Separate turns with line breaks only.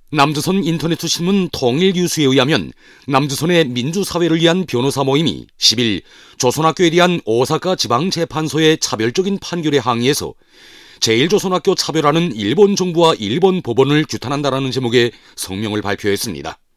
남조선 인터넷 신문 통일뉴스에 의하면 남조선의 민주사회를 위한 변호사 모임이 10일 조선학교에 대한 오사카 지방재판소의 차별적인 판결에 항의해서 제1조선학교 차별하는 일본 정부와 일본 법원을 규탄한다라는 제목의 성명을 발표했습니다.